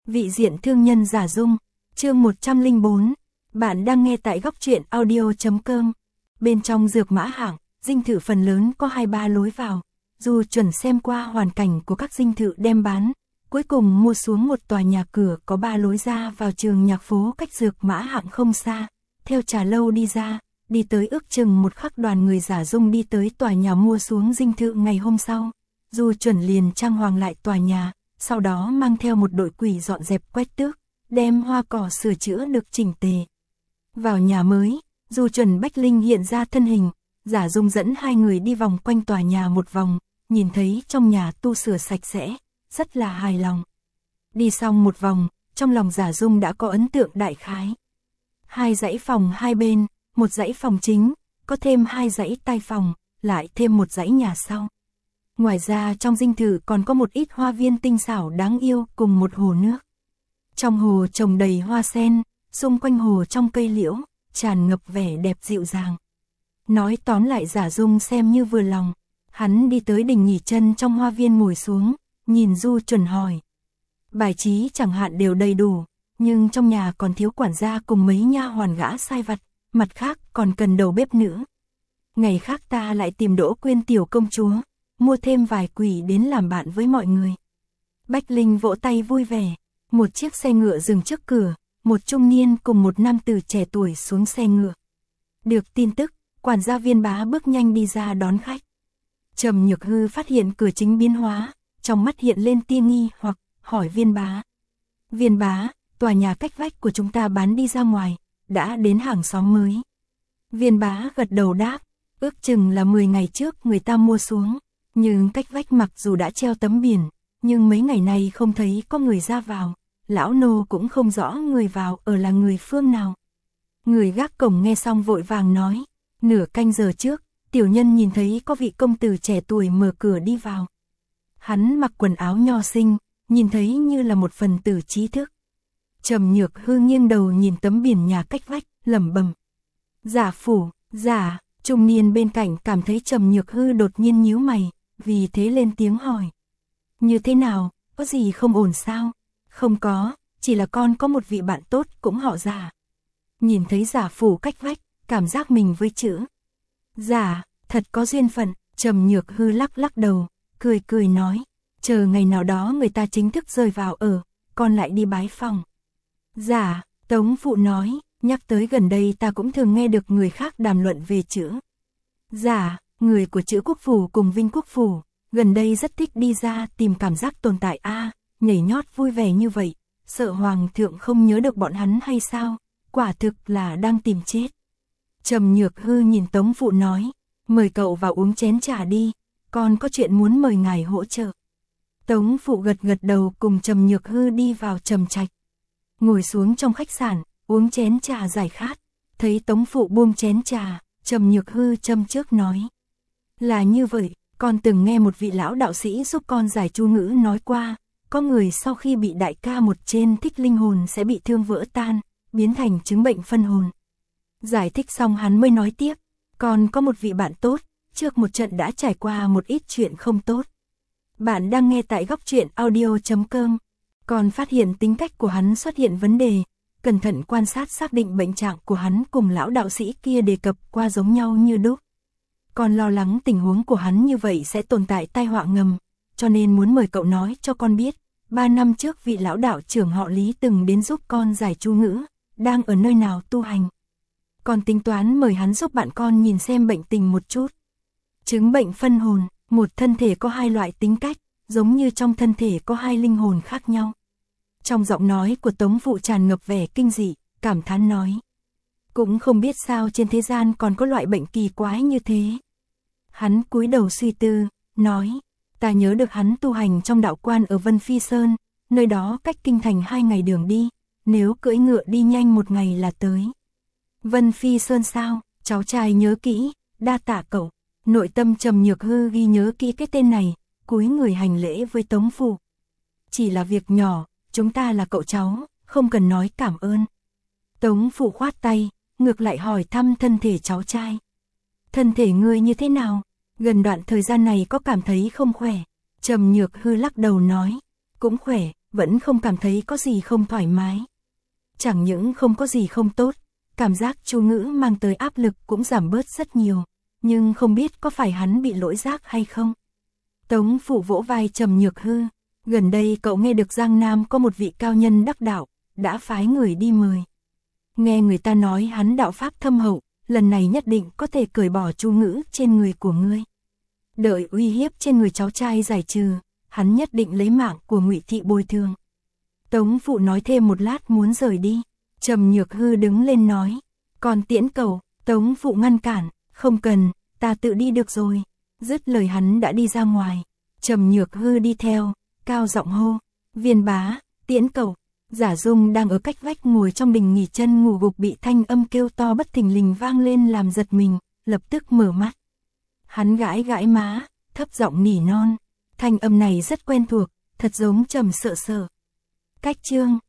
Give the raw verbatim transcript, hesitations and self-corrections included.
Vị diện thương nhân giả dung, chương một trăm lẻ bốn. Bạn đang nghe tại góc truyện audio chấm com. Bên trong dược mã hạng, dinh thự phần lớn có hai ba lối vào. Dù chuẩn xem qua hoàn cảnh của các dinh thự đem bán, cuối cùng mua xuống một tòa nhà cửa có ba lối ra vào trường nhạc phố cách dược mã hạng không xa. Theo trà lâu đi ra, đi tới ước chừng một khắc đoàn người giả dung đi tới tòa nhà mua xuống dinh thự ngày hôm sau. Dù chuẩn liền trang hoàng lại tòa nhà, sau đó mang theo một đội quỷ dọn dẹp quét tước, đem hoa cỏ sửa chữa được chỉnh tề. Vào nhà mới, dù chuẩn Bách Linh hiện ra thân hình, giả dung dẫn hai người đi vòng quanh tòa nhà một vòng, nhìn thấy trong nhà tu sửa sạch sẽ, rất là hài lòng. Đi xong một vòng, trong lòng giả dung đã có ấn tượng đại khái. Hai dãy phòng hai bên, một dãy phòng chính, có thêm hai dãy tai phòng, lại thêm một dãy nhà sau. Ngoài ra trong dinh thự còn có một ít hoa viên tinh xảo đáng yêu cùng một hồ nước. Trong hồ trồng đầy hoa sen, xung quanh hồ trong cây liễu, tràn ngập vẻ đẹp dịu dàng. Nói tóm lại giả dung xem như vừa lòng, hắn đi tới đỉnh nghỉ chân trong hoa viên ngồi xuống, nhìn Du Chuẩn hỏi. Bài trí chẳng hạn đều đầy đủ, nhưng trong nhà còn thiếu quản gia cùng mấy nha hoàn gã sai vặt, mặt khác còn cần đầu bếp nữa. Ngày khác ta lại tìm Đỗ Quyên tiểu công chúa, mua thêm vài quỷ đến làm bạn với mọi người. Bách Linh vỗ tay vui vẻ, một chiếc xe ngựa dừng trước cửa, một trung niên cùng một nam tử trẻ tuổi xuống xe ngựa. Được tin tức, quản gia Viên Bá bước nhanh đi ra đón khách. Trầm Nhược Hư phát hiện cửa chính biến hóa, trong mắt hiện lên tia nghi hoặc, hỏi Viên Bá. Viên Bá, tòa nhà cách vách của chúng ta bán đi ra ngoài, đã đến hàng xóm mới. Viên Bá gật đầu đáp, ước chừng là mười ngày trước người ta mua xuống. Nhưng cách vách mặc dù đã treo tấm biển, nhưng mấy ngày nay không thấy có người ra vào, lão nô cũng không rõ người vào ở là người phương nào. Người gác cổng nghe xong vội vàng nói, nửa canh giờ trước, tiểu nhân nhìn thấy có vị công tử trẻ tuổi mở cửa đi vào. Hắn mặc quần áo nho sinh, nhìn thấy như là một phần tử trí thức. Trầm Nhược Hư nghiêng đầu nhìn tấm biển nhà cách vách, lẩm bẩm. Giả phủ, giả, trung niên bên cạnh cảm thấy Trầm Nhược Hư đột nhiên nhíu mày. Vì thế lên tiếng hỏi. Như thế nào, có gì không ổn sao? Không có, chỉ là con có một vị bạn tốt cũng họ Giả. Nhìn thấy Giả phủ cách vách, cảm giác mình với chữ Giả, thật có duyên phận. Trầm Nhược Hư lắc lắc đầu, cười cười nói. Chờ ngày nào đó người ta chính thức rời vào ở, con lại đi bái phòng. Giả, Tống phụ nói, nhắc tới gần đây ta cũng thường nghe được người khác đàm luận về chữ Giả. Người của chữ Quốc phủ cùng Vinh Quốc phủ, gần đây rất thích đi ra tìm cảm giác tồn tại a, à, nhảy nhót vui vẻ như vậy, sợ hoàng thượng không nhớ được bọn hắn hay sao, quả thực là đang tìm chết. Trầm Nhược Hư nhìn Tống phụ nói, mời cậu vào uống chén trà đi, con có chuyện muốn mời ngài hỗ trợ. Tống phụ gật gật đầu cùng Trầm Nhược Hư đi vào Trầm Trạch. Ngồi xuống trong khách sạn, uống chén trà giải khát, thấy Tống phụ buông chén trà, Trầm Nhược Hư châm trước nói. Là như vậy, con từng nghe một vị lão đạo sĩ giúp con giải chú ngữ nói qua, có người sau khi bị đại ca một trên thích linh hồn sẽ bị thương vỡ tan, biến thành chứng bệnh phân hồn. Giải thích xong hắn mới nói tiếp, con có một vị bạn tốt, trước một trận đã trải qua một ít chuyện không tốt. Bạn đang nghe tại góc truyện audio chấm com, con phát hiện tính cách của hắn xuất hiện vấn đề, cẩn thận quan sát xác định bệnh trạng của hắn cùng lão đạo sĩ kia đề cập qua giống nhau như đúc. Con lo lắng tình huống của hắn như vậy sẽ tồn tại tai họa ngầm, cho nên muốn mời cậu nói cho con biết, ba năm trước vị lão đạo trưởng họ Lý từng đến giúp con giải chú ngữ, đang ở nơi nào tu hành. Con tính toán mời hắn giúp bạn con nhìn xem bệnh tình một chút. Chứng bệnh phân hồn, một thân thể có hai loại tính cách, giống như trong thân thể có hai linh hồn khác nhau. Trong giọng nói của Tống phụ tràn ngập vẻ kinh dị, cảm thán nói. Cũng không biết sao trên thế gian còn có loại bệnh kỳ quái như thế. Hắn cúi đầu suy tư, nói, ta nhớ được hắn tu hành trong đạo quan ở Vân Phi Sơn, nơi đó cách kinh thành hai ngày đường đi, nếu cưỡi ngựa đi nhanh một ngày là tới. Vân Phi Sơn sao, cháu trai nhớ kỹ, đa tạ cậu. Nội tâm Trầm Nhược Hư ghi nhớ kỹ cái tên này, cúi người hành lễ với Tống phụ. Chỉ là việc nhỏ, chúng ta là cậu cháu, không cần nói cảm ơn. Tống phụ khoát tay, ngược lại hỏi thăm thân thể cháu trai. Thân thể ngươi như thế nào? Gần đoạn thời gian này có cảm thấy không khỏe? Trầm Nhược Hư lắc đầu nói, cũng khỏe, vẫn không cảm thấy có gì không thoải mái. Chẳng những không có gì không tốt, cảm giác Chu Ngữ mang tới áp lực cũng giảm bớt rất nhiều, nhưng không biết có phải hắn bị lỗi giác hay không. Tống Phụ vỗ vai Trầm Nhược Hư, gần đây cậu nghe được Giang Nam có một vị cao nhân đắc đạo, đã phái người đi mời. Nghe người ta nói hắn đạo pháp thâm hậu, lần này nhất định có thể cởi bỏ Chu Ngữ trên người của ngươi. Đợi uy hiếp trên người cháu trai giải trừ, hắn nhất định lấy mạng của Ngụy Thị bồi thường. Tống Phụ nói thêm một lát muốn rời đi, Trầm Nhược Hư đứng lên nói, còn tiễn cầu. Tống Phụ ngăn cản, không cần, ta tự đi được rồi. Dứt lời hắn đã đi ra ngoài, Trầm Nhược Hư đi theo, cao giọng hô, Viên bá, tiễn cầu. Giả Dung đang ở cách vách ngồi trong đình nghỉ chân ngủ gục bị thanh âm kêu to bất thình lình vang lên làm giật mình, lập tức mở mắt. Hắn gãi gãi má, thấp giọng nỉ non, thanh âm này rất quen thuộc, thật giống Trầm Sợ Sợ. Cách chương